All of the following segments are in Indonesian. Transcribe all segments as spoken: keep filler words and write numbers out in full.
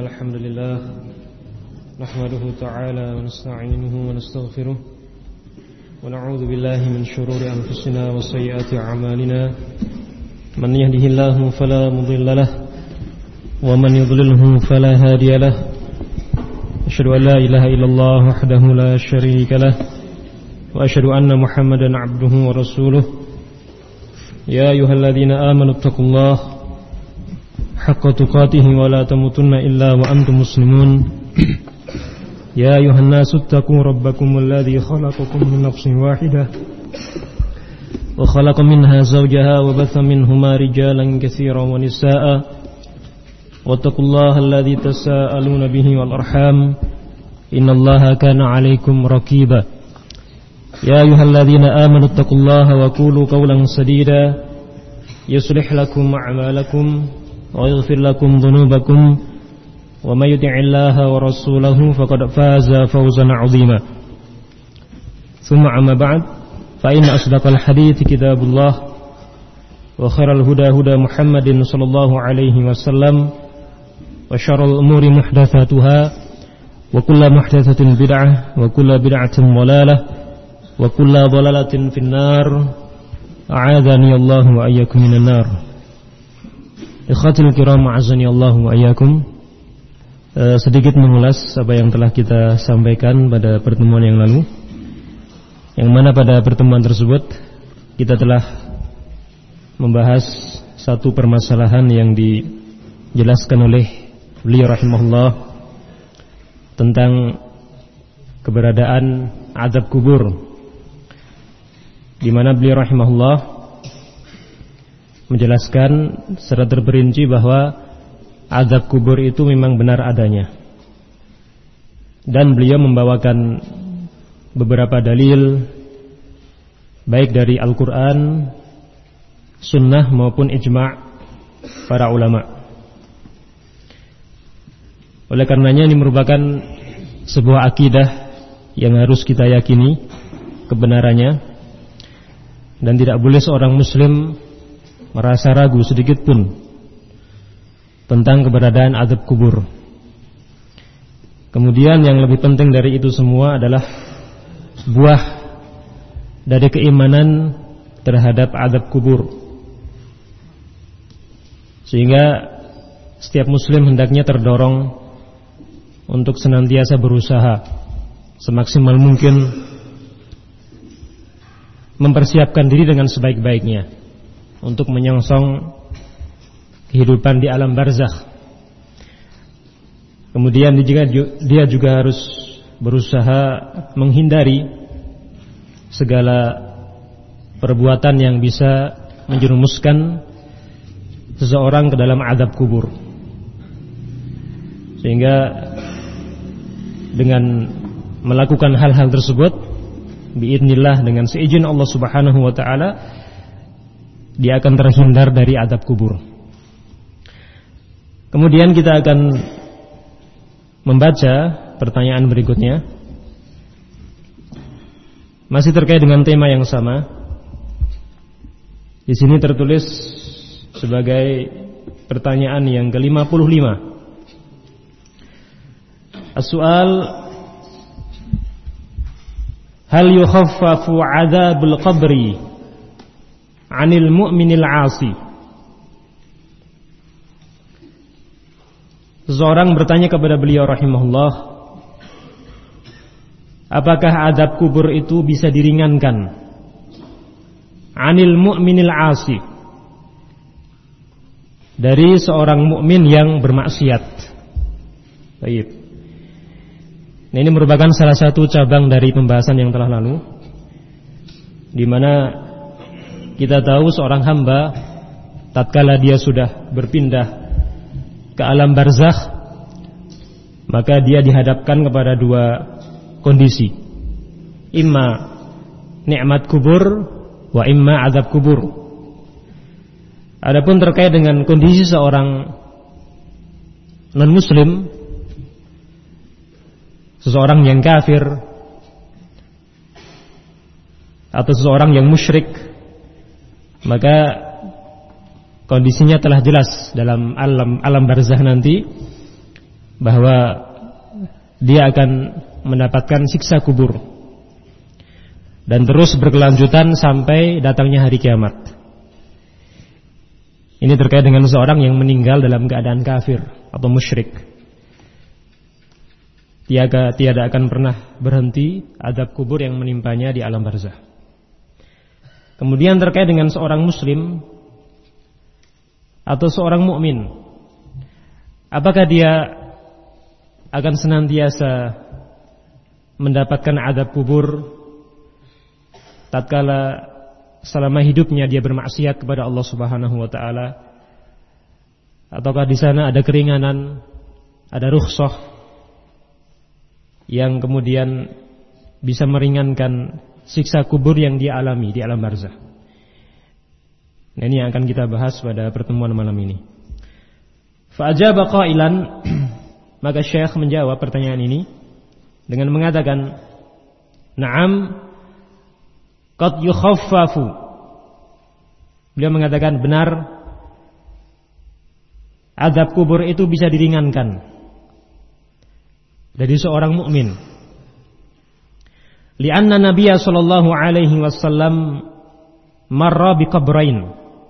الحمد لله نحمده تعالى ونستعينه ونستغفره ونعوذ بالله من شرور أنفسنا وسيئات أعمالنا من يهده الله فلا مضل له ومن يضلله فلا هادي له أشهد أن لا إله إلا الله وحده لا شريك له وأشهد أن محمدا عبده ورسوله يا أيها الذين آمنوا اتقوا الله حق تقاته ولا تموتن إلا وأنتم مسلمون يا أيها الناس اتقوا ربكم الذي خلقكم من نفس واحدة وخلق منها زوجها وبث منهما رجالا كثيرا ونساء واتقوا الله الذي تساءلون به والأرحام إن الله كان عليكم رقيبا يا أيها الذين آمنوا اتقوا الله وقولوا قولا سديدا يصلح لكم أعمالكم ويغفر لكم ذنوبكم ومن يطع الله ورسوله فقد فاز فوزا عظيما ثم أما بعد فإن أصدق الحديث كتاب الله وخير الهدى هدى محمد صلى الله عليه وسلم وشر الأمور محدثاتها وكل محدثة بدعة وكل بدعة ضلالة وكل ضلالة في النار أعاذني الله وإياكم من النار. Ikhwatul kiram a'azzani Allah wa iyyakum. E, sedikit mengulas apa yang telah kita sampaikan pada pertemuan yang lalu, yang mana pada pertemuan tersebut kita telah membahas satu permasalahan yang dijelaskan oleh beliau rahimahullah tentang keberadaan azab kubur, di mana beliau rahimahullah menjelaskan secara terperinci bahwa azab kubur itu memang benar adanya, dan beliau membawakan beberapa dalil baik dari Al-Quran, Sunnah maupun ijma' para ulama. Oleh karenanya ini merupakan sebuah akidah yang harus kita yakini kebenarannya, dan tidak boleh seorang muslim merasa ragu sedikit pun tentang keberadaan azab kubur. Kemudian yang lebih penting dari itu semua adalah buah dari keimanan terhadap azab kubur, sehingga setiap muslim hendaknya terdorong untuk senantiasa berusaha semaksimal mungkin mempersiapkan diri dengan sebaik-baiknya untuk menyongsong kehidupan di alam barzakh. Kemudian dia juga harus berusaha menghindari segala perbuatan yang bisa menjerumuskan seseorang ke dalam azab kubur, sehingga dengan melakukan hal-hal tersebut biidznillah, dengan seizin Allah Subhanahu wa taala, dia akan terhindar dari azab kubur. Kemudian kita akan membaca pertanyaan berikutnya, masih terkait dengan tema yang sama. Di sini tertulis sebagai pertanyaan yang ke lima puluh lima. As-su'al: hal yukhaffafu 'adzabul qabri 'anil mu'minil 'asi? Seseorang bertanya kepada beliau rahimahullah, apakah azab kubur itu bisa diringankan 'anil mu'minil 'asi, dari seorang mukmin yang bermaksiat? Baik. Nah, ini merupakan salah satu cabang dari pembahasan yang telah lalu, di mana kita tahu seorang hamba tatkala dia sudah berpindah ke alam barzakh, maka dia dihadapkan kepada dua kondisi, imma nikmat kubur wa imma azab kubur. Adapun terkait dengan kondisi seorang non muslim, seseorang yang kafir atau seseorang yang musyrik, maka kondisinya telah jelas dalam alam alam barzakh nanti, bahwa dia akan mendapatkan siksa kubur dan terus berkelanjutan sampai datangnya hari kiamat. Ini terkait dengan seorang yang meninggal dalam keadaan kafir atau musyrik. Tiada, tiada akan pernah berhenti azab kubur yang menimpanya di alam barzah. Kemudian terkait dengan seorang muslim atau seorang mukmin, apakah dia akan senantiasa mendapatkan azab kubur tatkala selama hidupnya dia bermaksiat kepada Allah Subhanahu wa taala, ataukah di sana ada keringanan, ada rukhsah yang kemudian bisa meringankan siksa kubur yang dia alami di alam barzah. Nah, ini yang akan kita bahas pada pertemuan malam ini. Fa ajaba qailan, maka Syekh menjawab pertanyaan ini dengan mengatakan, "Na'am, qad yukhaffafu." Beliau mengatakan benar, azab kubur itu bisa diringankan dari seorang mukmin. Lianna Nabiya sallallahu alaihi wasallam marra biqabrain.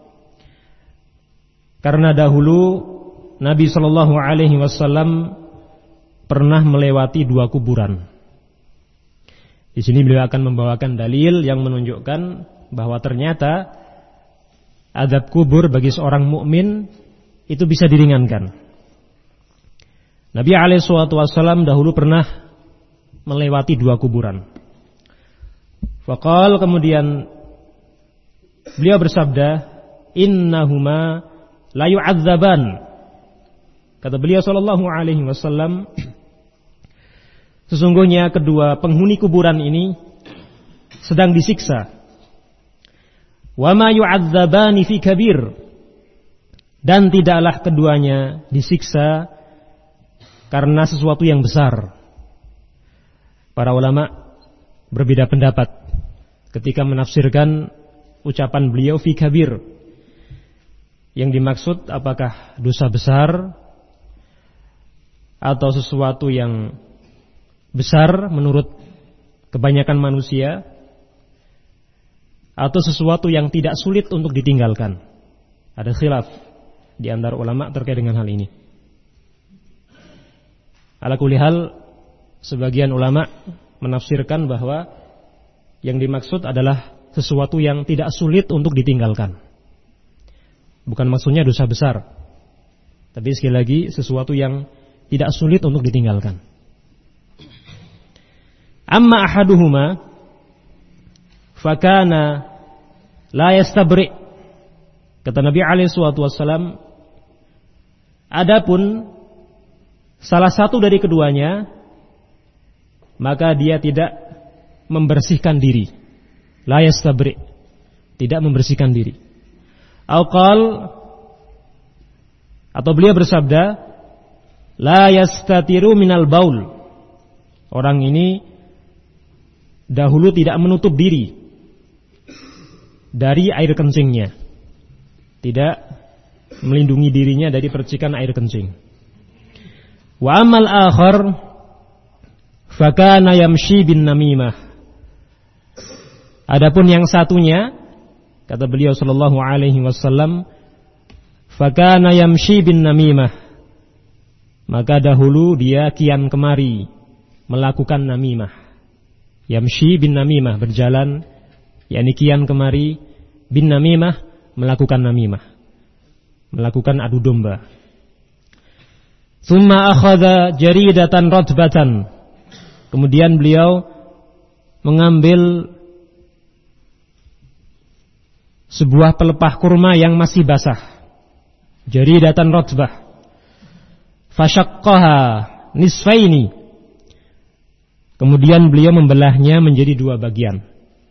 Karena dahulu Nabi sallallahu alaihi wasallam pernah melewati dua kuburan. Di sini beliau akan membawakan dalil yang menunjukkan bahwa ternyata azab kubur bagi seorang mukmin itu bisa diringankan. Nabi alaihi wasallam dahulu pernah melewati dua kuburan. Faqal, kemudian beliau bersabda, "Innahuma la yu'adzaban." Kata beliau sallallahu alaihi wasallam, sesungguhnya kedua penghuni kuburan ini sedang disiksa. Wa ma yu'adzabani fi kabir, dan tidaklah keduanya disiksa karena sesuatu yang besar. Para ulama berbeda pendapat ketika menafsirkan ucapan beliau fi kabir. Yang dimaksud apakah dosa besar atau sesuatu yang besar menurut kebanyakan manusia, atau sesuatu yang tidak sulit untuk ditinggalkan. Ada khilaf di antara ulama terkait dengan hal ini. Ala kulli hal, sebagian ulama menafsirkan bahwa yang dimaksud adalah sesuatu yang tidak sulit untuk ditinggalkan. Bukan maksudnya dosa besar, tapi sekali lagi sesuatu yang tidak sulit untuk ditinggalkan. Amma ahaduhuma fakana la yastabri. Kata Nabi alaihi wasallam, adapun salah satu dari keduanya, maka dia tidak membersihkan diri. La yastabri, tidak membersihkan diri. Al-qal, atau beliau bersabda, la yastatiru minal baul. Orang ini dahulu tidak menutup diri dari air kencingnya, tidak melindungi dirinya dari percikan air kencing. Wa amal akhar fakana yamshi bin namimah. Adapun yang satunya, kata beliau sallallahu alaihi wasallam, fakana yamshi bin namimah, maka dahulu dia kian kemari melakukan namimah. Yamshi bin namimah, berjalan, yakni kian kemari, bin namimah, melakukan namimah, melakukan adu domba. Tsumma akhadha jaridatan ratbatan. Kemudian beliau mengambil sebuah pelepah kurma yang masih basah. Jaridatan ratbah. Fashaqqaha nisfaini. Kemudian beliau membelahnya menjadi dua bagian.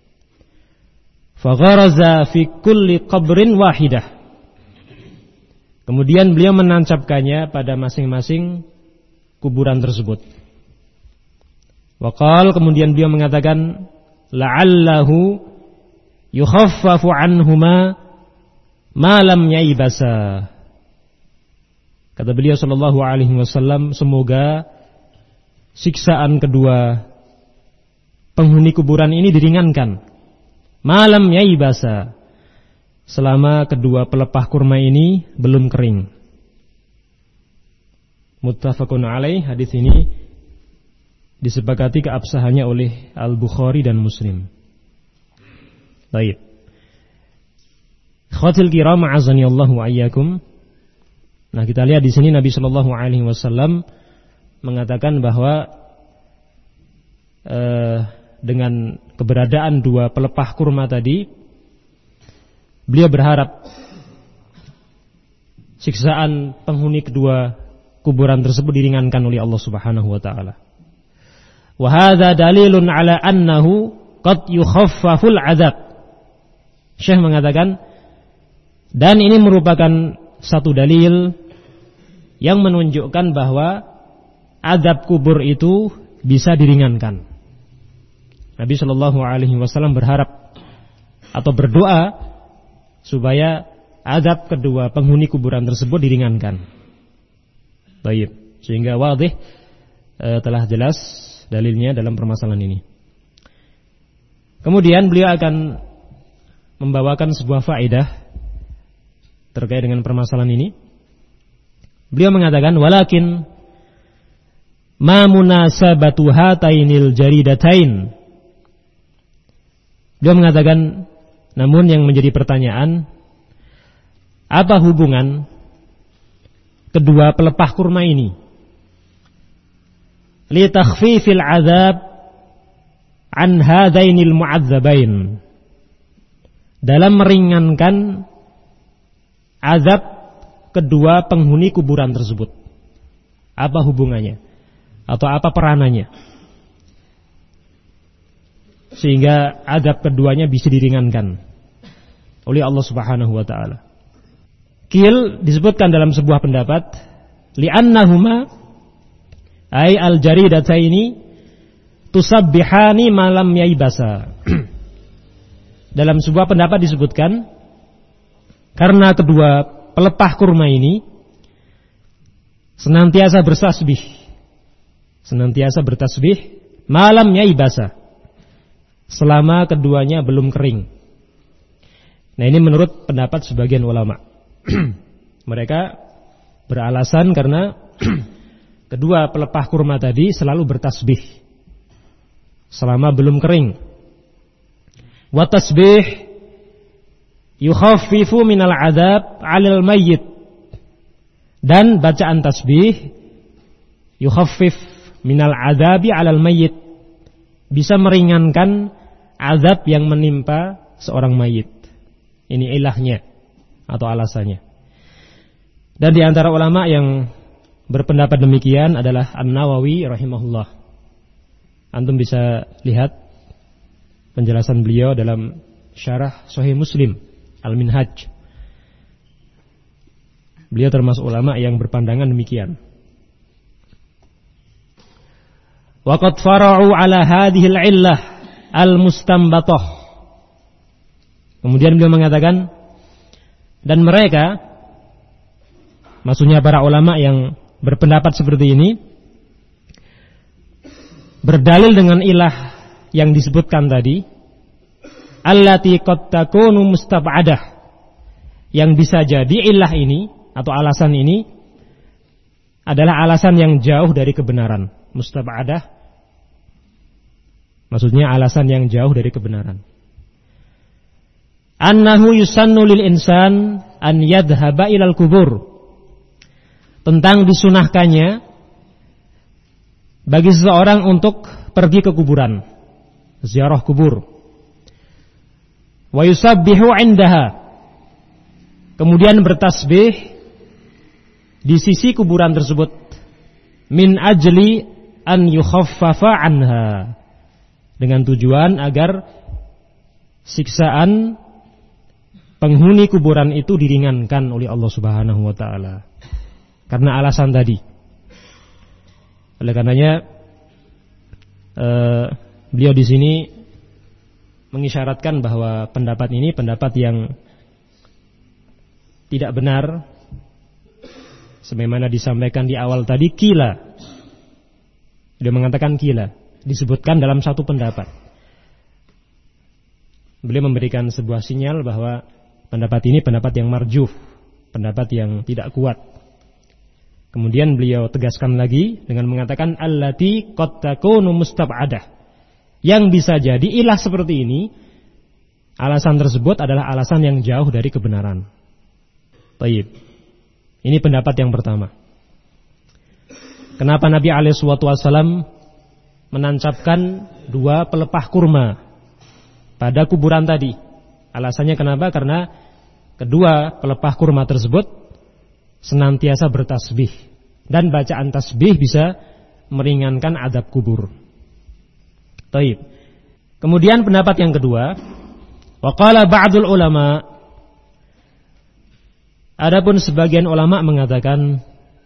Fagharaza fi kulli qabrin wahidah. Kemudian beliau menancapkannya pada masing-masing kuburan tersebut. Waqal, kemudian beliau mengatakan, la'allahu yukhaffafu anhuma ma lam yaibasa. Kata beliau sallallahu alaihi wasallam, semoga siksaan kedua penghuni kuburan ini diringankan. Malam yaibasa, selama kedua pelepah kurma ini belum kering. Muttafaqun alaih, hadis ini disepakati keabsahannya oleh Al-Bukhari dan Muslim. Baik. Khawatil kiram a'azani Allahu wa iyyakum. Nah, kita lihat di sini Nabi sallallahu alaihi wasallam mengatakan bahwa eh, dengan keberadaan dua pelepah kurma tadi, beliau berharap siksaan penghuni kedua kuburan tersebut diringankan oleh Allah Subhanahu wa taala. Wa hadza dalilun ala annahu qad yukhaffaful 'adzab. Syekh mengatakan, dan ini merupakan satu dalil yang menunjukkan bahwa azab kubur itu bisa diringankan. Nabi Shallallahu Alaihi Wasallam berharap atau berdoa supaya azab kedua penghuni kuburan tersebut diringankan. Baik, sehingga wadih e, telah jelas dalilnya dalam permasalahan ini. Kemudian beliau akan membawakan sebuah faedah terkait dengan permasalahan ini. Beliau mengatakan, walakin ma munasabatu hatainil jaridatain. Beliau mengatakan, namun yang menjadi pertanyaan, apa hubungan kedua pelepah kurma ini li takhfifil azab an hadainil mu'adzabain, dalam meringankan azab kedua penghuni kuburan tersebut. Apa hubungannya? Atau apa peranannya? Sehingga azab keduanya bisa diringankan oleh Allah Subhanahu wa taala. Qil disebutkan dalam sebuah pendapat, li'annahuma ay al-jaridataini tusabbihani malam yaibasa. Dalam sebuah pendapat disebutkan karena kedua pelepah kurma ini senantiasa bertasbih, senantiasa bertasbih malam yaibasa, selama keduanya belum kering. Nah, ini menurut pendapat sebagian ulama. Mereka beralasan karena kedua pelepah kurma tadi selalu bertasbih selama belum kering. Wa tasbih yukhaffifu minal adab 'alal mayyit, dan bacaan tasbih yukhaffif minal adabi 'alal mayyit, bisa meringankan azab yang menimpa seorang mayit. Ini ilahnya atau alasannya. Dan di antara ulama yang berpendapat demikian adalah An-Nawawi rahimahullah. Antum bisa lihat penjelasan beliau dalam syarah Sahih Muslim Al-Minhaj. Beliau termasuk ulama yang berpandangan demikian. Wa qad fara'u ala hadhihi al-'illah al-mustanbatah. Kemudian beliau mengatakan, dan mereka, maksudnya para ulama yang berpendapat seperti ini, berdalil dengan ilah yang disebutkan tadi, allati qad takunu mustab'adah, yang bisa jadi ilah ini atau alasan ini adalah alasan yang jauh dari kebenaran. Mustab'adah maksudnya alasan yang jauh dari kebenaran. Annahu yusannu lil insan an yadhhaba ilal kubur, tentang disunahkannya bagi seseorang untuk pergi ke kuburan, ziarah kubur. Wa yusabbihu 'indaha, kemudian bertasbih di sisi kuburan tersebut, min ajli an yukhaffafa anha, dengan tujuan agar siksaan penghuni kuburan itu diringankan oleh Allah Subhanahu wa taala. Karena alasan tadi. Oleh karenanya eh, beliau di sini mengisyaratkan bahwa pendapat ini pendapat yang tidak benar, Sebagaimana disampaikan di awal tadi, kila. Dia mengatakan kila, disebutkan dalam satu pendapat. Beliau memberikan sebuah sinyal bahwa pendapat ini pendapat yang marjuh, pendapat yang tidak kuat. Kemudian beliau tegaskan lagi dengan mengatakan allati qad takunu mustab'adah. Yang bisa jadi ilah seperti ini, alasan tersebut adalah alasan yang jauh dari kebenaran. Baik. Ini pendapat yang pertama. Kenapa Nabi alaihi wasallam menancapkan dua pelepah kurma pada kuburan tadi? Alasannya kenapa? Karena kedua pelepah kurma tersebut senantiasa bertasbih, dan bacaan tasbih bisa meringankan adab kubur. Baik. Kemudian pendapat yang kedua, wa qala ba'dul ulama, adapun sebagian ulama mengatakan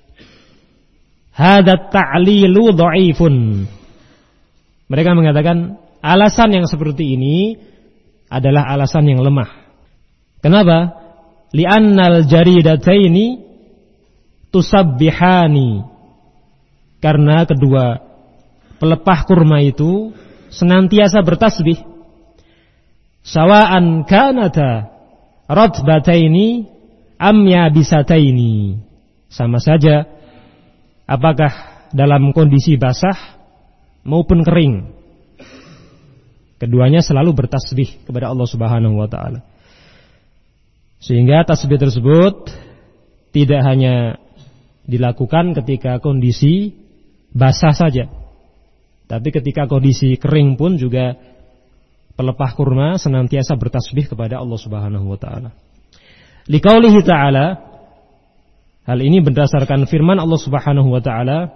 hadza ta'lilu dha'ifun. Mereka mengatakan alasan yang seperti ini adalah alasan yang lemah. Kenapa? Li'annal jaridataini tusabbihani. Karena kedua pelepah kurma itu senantiasa bertasbih. Sawa'an kanata ratbataini am yabisataini. Sama saja apakah dalam kondisi basah maupun kering, keduanya selalu bertasbih kepada Allah Subhanahu wa taala. Sehingga tasbih tersebut tidak hanya dilakukan ketika kondisi basah saja, tapi ketika kondisi kering pun juga pelepah kurma senantiasa bertasbih kepada Allah Subhanahu wa taala. Liqaulihi ta'ala, hal ini berdasarkan firman Allah Subhanahu wa taala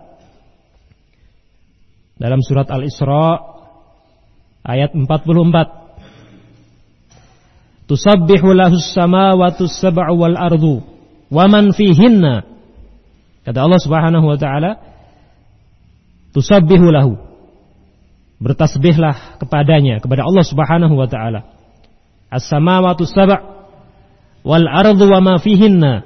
dalam surat Al-Isra ayat empat puluh empat. Tusabbihu lahus samawati sab'u wal ardu wa man fihinna. Kata Allah Subhanahu wa taala, tusabbihu lahu, bertasbihlah kepadanya, kepada Allah Subhanahu wa taala. As-samawati sab' wal ardu wa ma fihinna,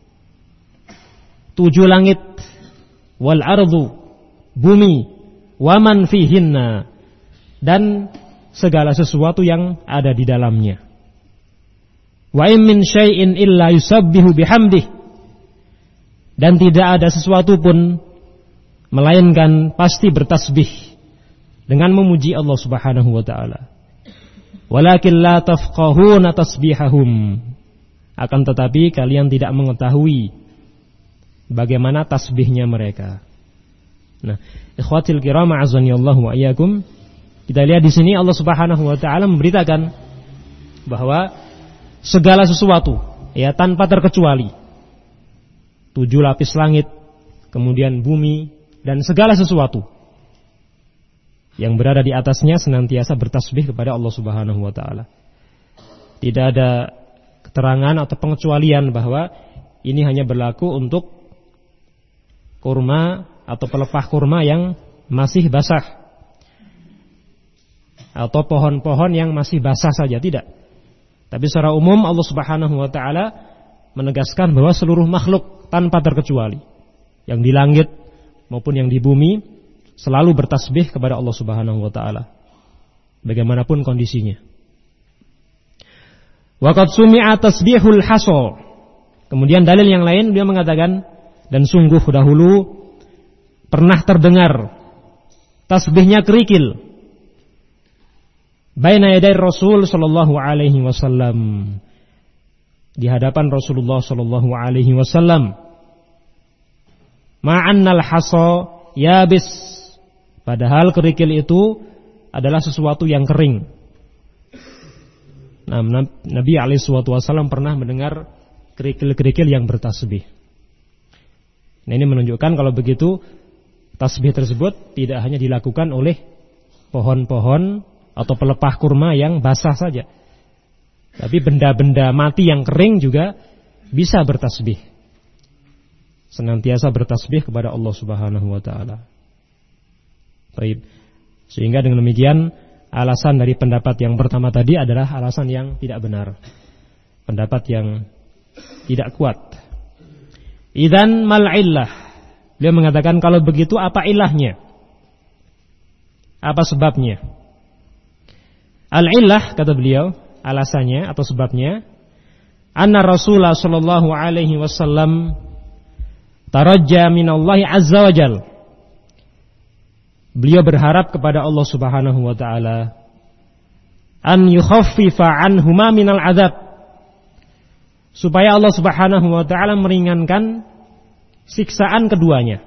tujuh langit, wal ardu, bumi, wa man fihinna, dan segala sesuatu yang ada di dalamnya. Wa in min syai'in illa yusabbihu bihamdih, dan tidak ada sesuatu pun melainkan pasti bertasbih dengan memuji Allah Subhanahu wa taala. Walakin la tafqahuna tasbihahum, akan tetapi kalian tidak mengetahui bagaimana tasbihnya mereka. Nah, ikhwatil kiram a'azzanillahu wa iyyakum, kita lihat di sini Allah Subhanahu wa taala memberitakan bahwa segala sesuatu, ya, tanpa terkecuali, tujuh lapis langit, kemudian bumi, dan segala sesuatu yang berada di atasnya senantiasa bertasbih kepada Allah Subhanahu wa taala. Tidak ada keterangan atau pengecualian bahwa ini hanya berlaku untuk kurma atau pelepah kurma yang masih basah, atau pohon-pohon yang masih basah saja, tidak. Tapi secara umum Allah Subhanahu wa taala menegaskan bahwa seluruh makhluk tanpa terkecuali, yang di langit maupun yang di bumi, selalu bertasbih kepada Allah Subhanahu wa taala bagaimanapun kondisinya. Waqad sumi'a tasbihul haso. Kemudian dalil yang lain dia mengatakan, dan sungguh dahulu pernah terdengar tasbihnya kerikil baina yaday Rasul sallallahu alaihi wasallam, di hadapan Rasulullah sallallahu alaihi wasallam. Ma'annal haso yabis, padahal kerikil itu adalah sesuatu yang kering. Nah, Nabi alaihi wasallam pernah mendengar kerikil-kerikil yang bertasbih. Nah, ini menunjukkan kalau begitu tasbih tersebut tidak hanya dilakukan oleh pohon-pohon atau pelepah kurma yang basah saja, tapi benda-benda mati yang kering juga bisa bertasbih, senantiasa bertasbih kepada Allah Subhanahu wa taala. Baik. Sehingga dengan demikian alasan dari pendapat yang pertama tadi adalah alasan yang tidak benar, pendapat yang tidak kuat. Idzan mal illah? Beliau mengatakan kalau begitu apa ilahnya? Apa sebabnya? Al-illah kata beliau, alasannya atau sebabnya, anna Rasulullah sallallahu alaihi wasallam tarajja minallahi azza wajal. Beliau berharap kepada Allah Subhanahu wa taala an yukhaffifa anhuma minal azab, supaya Allah Subhanahu wa taala meringankan siksaan keduanya.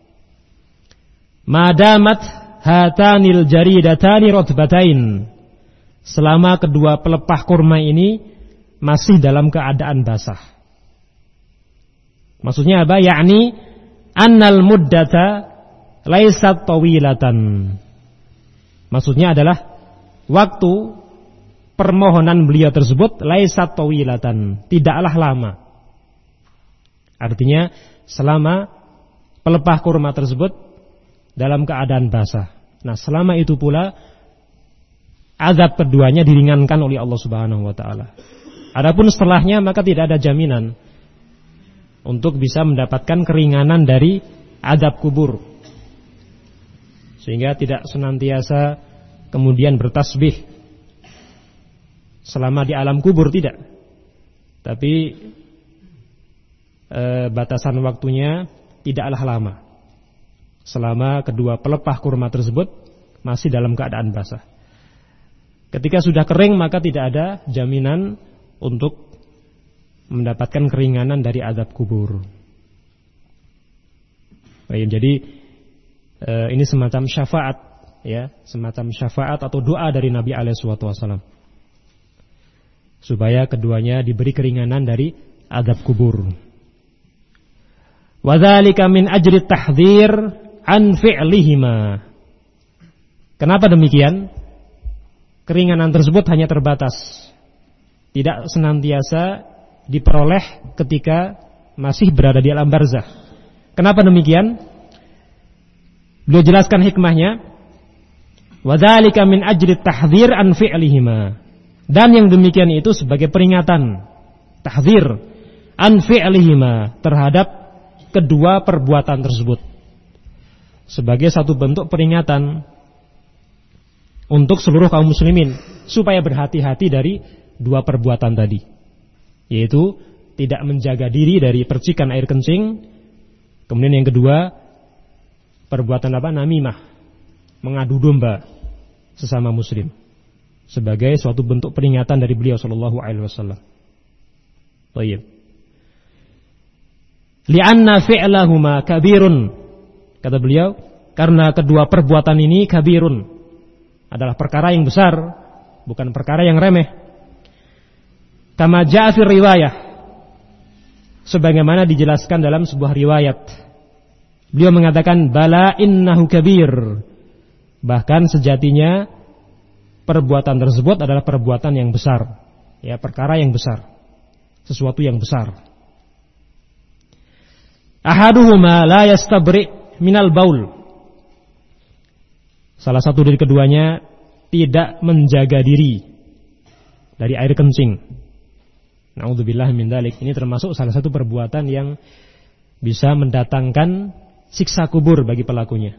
Madamat hatanil jaridatani rotbatain, selama kedua pelepah kurma ini masih dalam keadaan basah. Maksudnya apa? Yakni annal muddata laisat tawilatan. Maksudnya adalah waktu permohonan beliau tersebut laisat tawilatan, tidaklah lama. Artinya selama pelepah kurma tersebut dalam keadaan basah. Nah, selama itu pula azab keduanya diringankan oleh Allah Subhanahu wa taala. Adapun setelahnya maka tidak ada jaminan untuk bisa mendapatkan keringanan dari azab kubur. Sehingga tidak senantiasa kemudian bertasbih selama di alam kubur, tidak. Tapi e, batasan waktunya tidaklah lama, selama kedua pelepah kurma tersebut masih dalam keadaan basah. Ketika sudah kering maka tidak ada jaminan untuk mendapatkan keringanan dari azab kubur. Baik, jadi e, ini semacam syafaat, ya, semacam syafaat atau doa dari Nabi alaihi wasallam supaya keduanya diberi keringanan dari azab kubur. Wa dzalika min ajri tahdhir an fi'lihima. Kenapa demikian? Keringanan tersebut hanya terbatas, tidak senantiasa diperoleh ketika masih berada di alam barzakh. Kenapa demikian? Beliau jelaskan hikmahnya. Wa dzalika min ajri tahdhir an fi'lihima. Dan yang demikian itu sebagai peringatan, tahdzir an fi'lihima, terhadap kedua perbuatan tersebut, sebagai satu bentuk peringatan untuk seluruh kaum muslimin supaya berhati-hati dari dua perbuatan tadi, yaitu tidak menjaga diri dari percikan air kencing. Kemudian yang kedua, perbuatan apa? Namimah, mengadu domba sesama muslim, sebagai suatu bentuk peringatan dari beliau sallallahu alaihi wasallam. Baik. Li'anna fi'lahuma kabirun, kata beliau, karena kedua perbuatan ini kabirun, adalah perkara yang besar, bukan perkara yang remeh. Kama ja'a fi riwayah, sebagaimana dijelaskan dalam sebuah riwayat. Beliau mengatakan bala innahu kabir, bahkan sejatinya perbuatan tersebut adalah perbuatan yang besar, ya, perkara yang besar, sesuatu yang besar. Ahaduhuma la yastabri minal baul, salah satu dari keduanya tidak menjaga diri dari air kencing. Na'udzubillah min dzalik. Ini termasuk salah satu perbuatan yang bisa mendatangkan siksa kubur bagi pelakunya.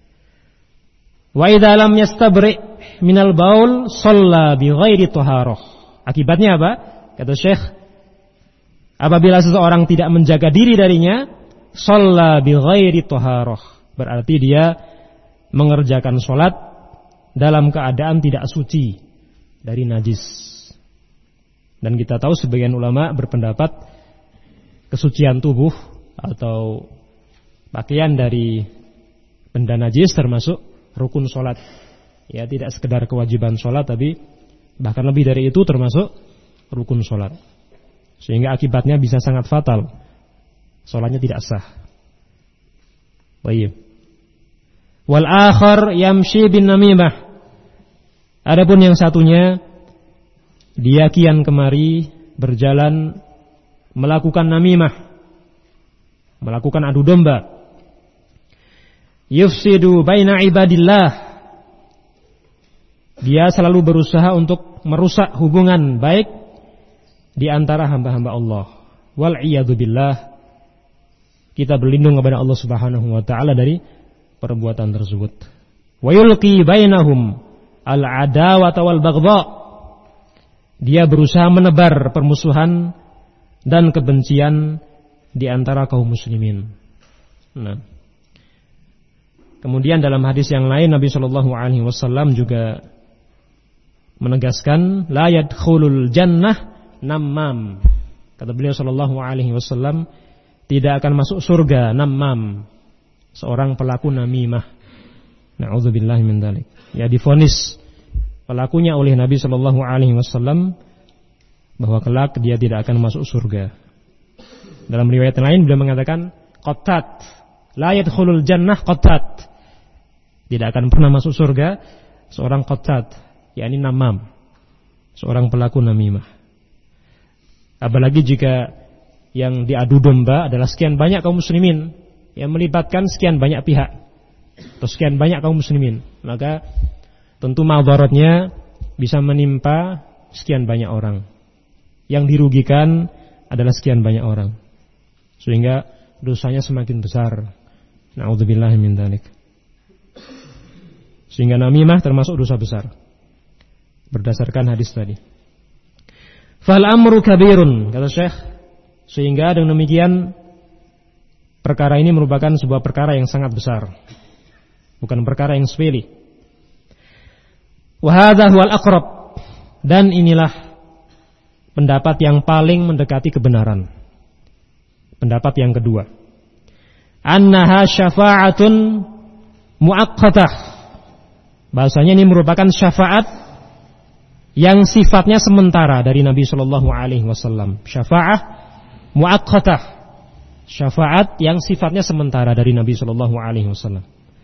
Wa idza lam yastabri minal baul shalla bi ghairi taharah. Akibatnya apa? Kata Syekh, apabila seseorang tidak menjaga diri darinya, shalla bi ghairi taharah, berarti dia mengerjakan sholat dalam keadaan tidak suci dari najis. Dan kita tahu sebagian ulama berpendapat kesucian tubuh atau pakaian dari benda najis termasuk rukun sholat. Ya, tidak sekedar kewajiban sholat, tapi bahkan lebih dari itu termasuk rukun sholat. Sehingga akibatnya bisa sangat fatal, sholatnya tidak sah. Baik. Wal akhar yamshi bin namimah. Adapun yang satunya, dia kian kemari berjalan melakukan namimah, melakukan adu domba. Yufsidu baina ibadillah. Dia selalu berusaha untuk merusak hubungan baik di antara hamba-hamba Allah. Wal iyadu billah. kita berlindung kepada Allah Subhanahu wa taala dari perbuatan tersebut. Wa yulqi bainahum al-adawata wal baghdha. Dia berusaha menebar permusuhan dan kebencian di antara kaum muslimin. Nah. Kemudian dalam hadis yang lain Nabi sallallahu alaihi wasallam juga menegaskan la yadkhulul jannah namam. Kata beliau sallallahu alaihi wasallam, tidak akan masuk surga namam, seorang pelaku namimah. Na'udzubillahi min dzalik. Ya, divonis pelakunya oleh Nabi sallallahu alaihi wasallam bahwa kelak dia tidak akan masuk surga. Dalam riwayat lain beliau mengatakan qattat, la yadkhulul jannah qattat. Tidak akan pernah masuk surga seorang qattat, yakni namam, seorang pelaku namimah. Apalagi jika yang diadu domba adalah sekian banyak kaum muslimin, yang melibatkan sekian banyak pihak atau sekian banyak kaum muslimin, maka tentu madaratnya bisa menimpa sekian banyak orang. Yang dirugikan adalah sekian banyak orang, sehingga dosanya semakin besar. Na'udzubillahi min dzalik. Sehingga namimah termasuk dosa besar berdasarkan hadis tadi. Fal amru kabirun, kata Syekh, sehingga dengan demikian perkara ini merupakan sebuah perkara yang sangat besar, bukan perkara yang sepele. Wa hadza huwal aqrab, dan inilah pendapat yang paling mendekati kebenaran. Pendapat yang kedua, annaha syafa'atun muaqqatah, bahasanya ini merupakan syafaat yang sifatnya sementara dari Nabi sallallahu alaihi wasallam. Syafa'ah muaqqatah, syafaat yang sifatnya sementara dari Nabi sallallahu alaihi wasallam.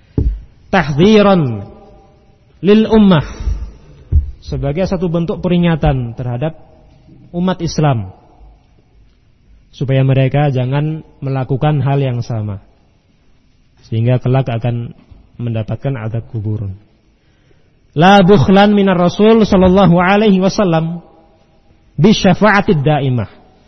Tahdhiran lil ummah, sebagai satu bentuk peringatan terhadap umat Islam supaya mereka jangan melakukan hal yang sama, sehingga kelak akan mendapatkan azab kubur. La bukhlan minar Rasul sallallahu alaihi wasallam bi syafa'atid daimah.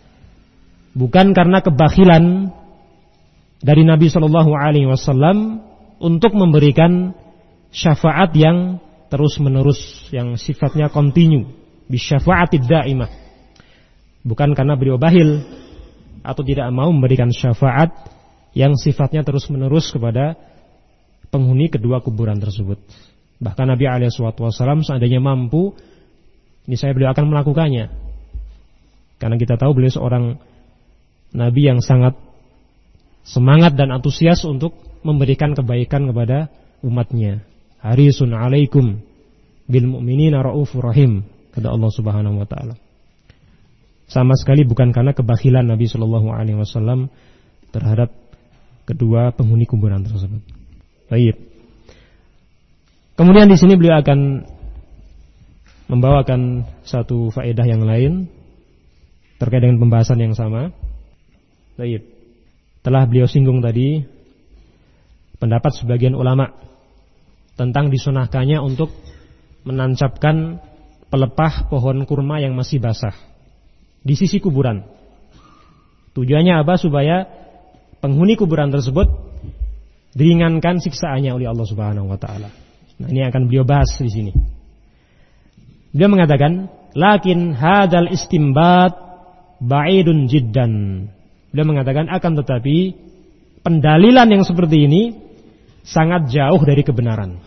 Bukan karena kebakhilan dari Nabi sallallahu alaihi wasallam untuk memberikan syafaat yang terus-menerus, yang sifatnya kontinu, bi syafa'atid daimah. Bukan karena beliau bakhil atau tidak mau memberikan syafaat yang sifatnya terus-menerus kepada penghuni kedua kuburan tersebut. Bahkan Nabi alaihi wasallam seandainya mampu, ini saya beliau akan melakukannya. Karena kita tahu beliau seorang Nabi yang sangat semangat dan antusias untuk memberikan kebaikan kepada umatnya. Harisun alaikum bil mu'minina raufur rahim, kata Allah Subhanahu wa taala. Sama sekali bukan karena kebakhilan Nabi sallallahu alaihi wasallam terhadap kedua penghuni kuburan tersebut. Baik. Kemudian di sini beliau akan membawakan satu faedah yang lain terkait dengan pembahasan yang sama. Baik. Telah beliau singgung tadi pendapat sebagian ulama tentang disunahkannya untuk menancapkan pelepah pohon kurma yang masih basah di sisi kuburan. Tujuannya apa? Supaya penghuni kuburan tersebut diringankan siksaannya oleh Allah Subhanahu wa taala. Nah, ini akan beliau bahas di sini. Beliau mengatakan, lakin hadal istimbat ba'idun jiddan. Beliau mengatakan, akan tetapi pendalilan yang seperti ini sangat jauh dari kebenaran.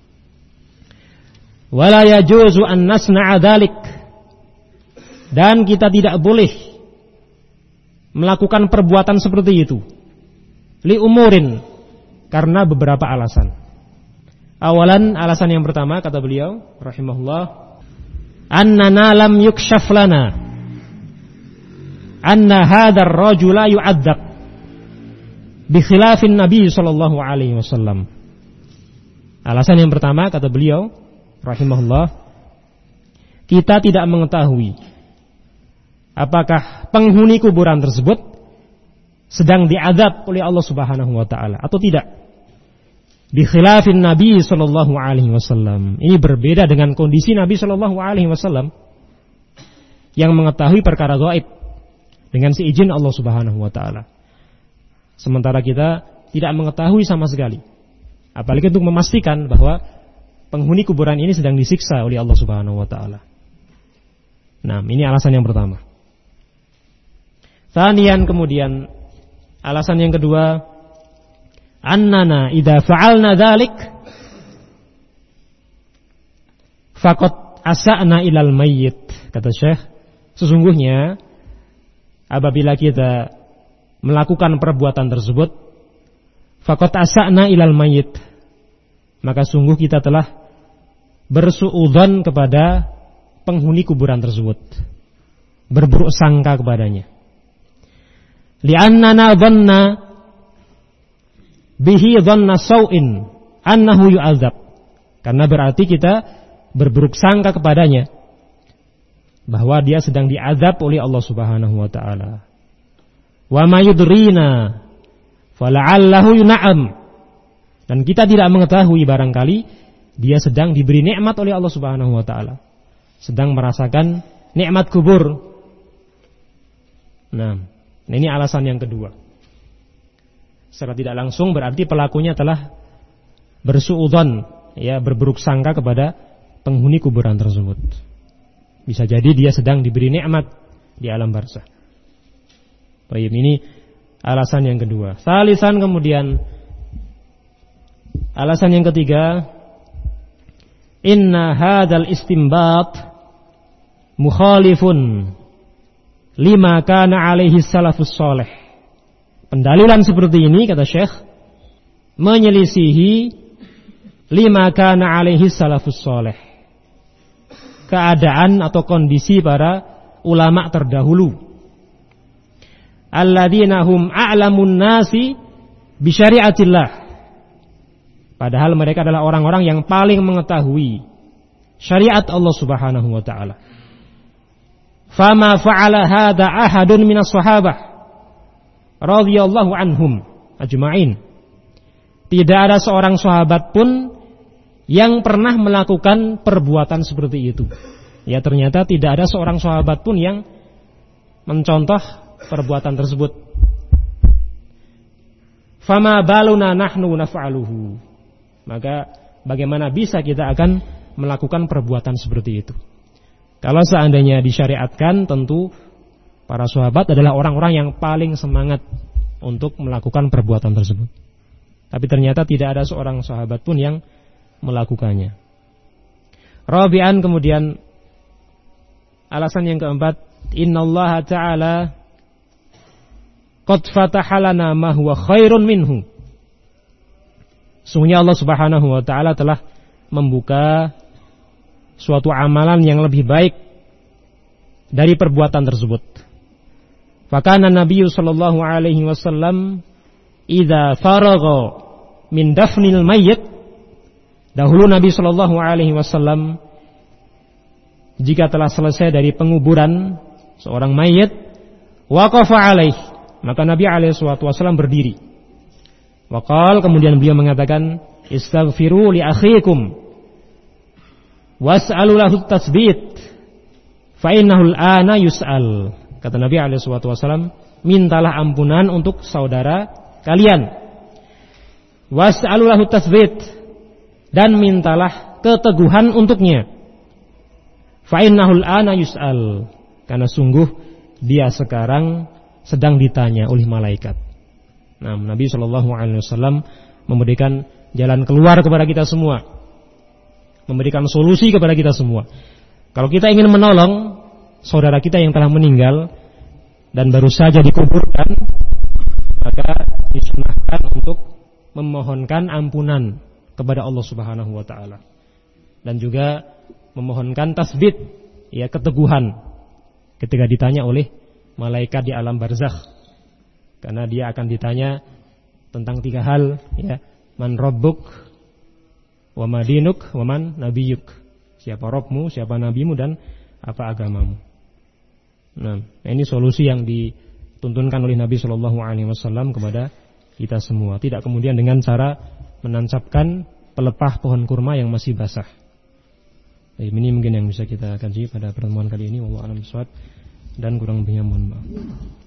Wala yajuzu an nasna'a dzalik. Dan kita tidak boleh melakukan perbuatan seperti itu. Li umurin, karena beberapa alasan. Awalan, alasan yang pertama, kata beliau rahimahullah, annana lam yukshaf lana anna hadzal rajula yu'adzab bi khilafin Nabi sallallahu alaihi wasallam. Alasan yang pertama, kata beliau rahimahullah, kita tidak mengetahui apakah penghuni kuburan tersebut sedang diazab oleh Allah Subhanahu wa taala atau tidak. Bi khilafin Nabi sallallahu alaihi wasallam. Ini berbeda dengan kondisi Nabi sallallahu alaihi wasallam yang mengetahui perkara gaib dengan seizin Allah Subhanahu wa taala. sementara kita tidak mengetahui sama sekali. Apalagi untuk memastikan bahwa penghuni kuburan ini sedang disiksa oleh Allah Subhanahu wa taala. Nah, ini alasan yang pertama. Tsaniyan, kemudian alasan yang kedua, annana idza fa'alna dzalik faqad asa'na ilal mayyit. Kata Syekh, sesungguhnya apabila kita melakukan perbuatan tersebut, faqad asa'na ilal mayyit, maka sungguh kita telah bersuudzon kepada penghuni kuburan tersebut, berburuk sangka kepadanya. Li'annana dhanna bihi dhanna sau'in annahu yu'adzab, karena berarti kita berburuk sangka kepadanya bahwa dia sedang diazab oleh Allah Subhanahu wa taala. Wa ma yudrina fala'allahu yun'am, dan kita tidak mengetahui, barangkali dia sedang diberi nikmat oleh Allah Subhanahu wa taala, sedang merasakan nikmat kubur. Nah, ini alasan yang kedua. Secara tidak langsung berarti pelakunya telah bersuudzon, ya, berburuk sangka kepada penghuni kuburan tersebut. Bisa jadi dia sedang diberi nikmat di alam barzakh. Baik, ini alasan yang kedua. Salisan, kemudian alasan yang ketiga, inna hadzal istinbat mukhalifun lima kana alaihi salafus salih. Pendalilan seperti ini, kata Syekh, menyelisihi lima kana alaihi salafus salih, keadaan atau kondisi para ulama terdahulu. Alladzina hum a'lamun nasi bi syariatillah, padahal mereka adalah orang-orang yang paling mengetahui syariat Allah Subhanahu wa taala. Fama fa'ala hadza ahadun minas sahabah radhiyallahu anhum ajma'in. Tidak ada seorang sahabat pun yang pernah melakukan perbuatan seperti itu. Ya, ternyata tidak ada seorang sahabat pun yang mencontoh perbuatan tersebut. Fama baluna nahnu naf'aluhu, maka bagaimana bisa kita akan melakukan perbuatan seperti itu? Kalau seandainya disyariatkan, tentu para sahabat adalah orang-orang yang paling semangat untuk melakukan perbuatan tersebut. Tapi ternyata tidak ada seorang sahabat pun yang melakukannya. Rabi'an, kemudian alasan yang keempat, innallaha ta'ala qad fatahalana ma huwa khairun minhu. Sungguhnya Allah Subhanahu wa taala telah membuka suatu amalan yang lebih baik dari perbuatan tersebut. Fakana Nabi sallallahu alaihi wasallam idza faragha min dafnil mayyit, dahulu Nabi sallallahu alaihi wasallam jika telah selesai dari penguburan seorang mayit, waqafa alaihi, maka Nabi alaihi wasallam berdiri. Waqal, kemudian beliau mengatakan, istaghfiru li akhikum was'alu lahu tasbit fa innahu al-ana yus'al. Kata Nabi alaihi wasallam, mintalah ampunan untuk saudara kalian, was'alu lahu tasbit, dan mintalah keteguhan untuknya, fa innahu al-ana yus'al, karena sungguh dia sekarang sedang ditanya oleh malaikat. Nah, Nabi sallallahu alaihi wasallam memberikan jalan keluar kepada kita semua, memberikan solusi kepada kita semua. Kalau kita ingin menolong saudara kita yang telah meninggal dan baru saja dikuburkan, maka disunahkan untuk memohonkan ampunan kepada Allah Subhanahu wa taala, dan juga memohonkan tasbit, ya, keteguhan ketika ditanya oleh malaikat di alam barzakh, karena dia akan ditanya tentang tiga hal, ya, man rabbuk, wa madinuk, wa man nabiyuk. Siapa Rabbmu, siapa nabimu, dan apa agamamu. Nah, ini solusi yang dituntunkan oleh Nabi Shallallahu Alaihi Wasallam kepada kita semua. Tidak kemudian dengan cara menancapkan pelepah pohon kurma yang masih basah. Jadi ini mungkin yang bisa kita kaji pada pertemuan kali ini. Wallahu a'lam bishawab, dan kurang lebihnya mohon maaf.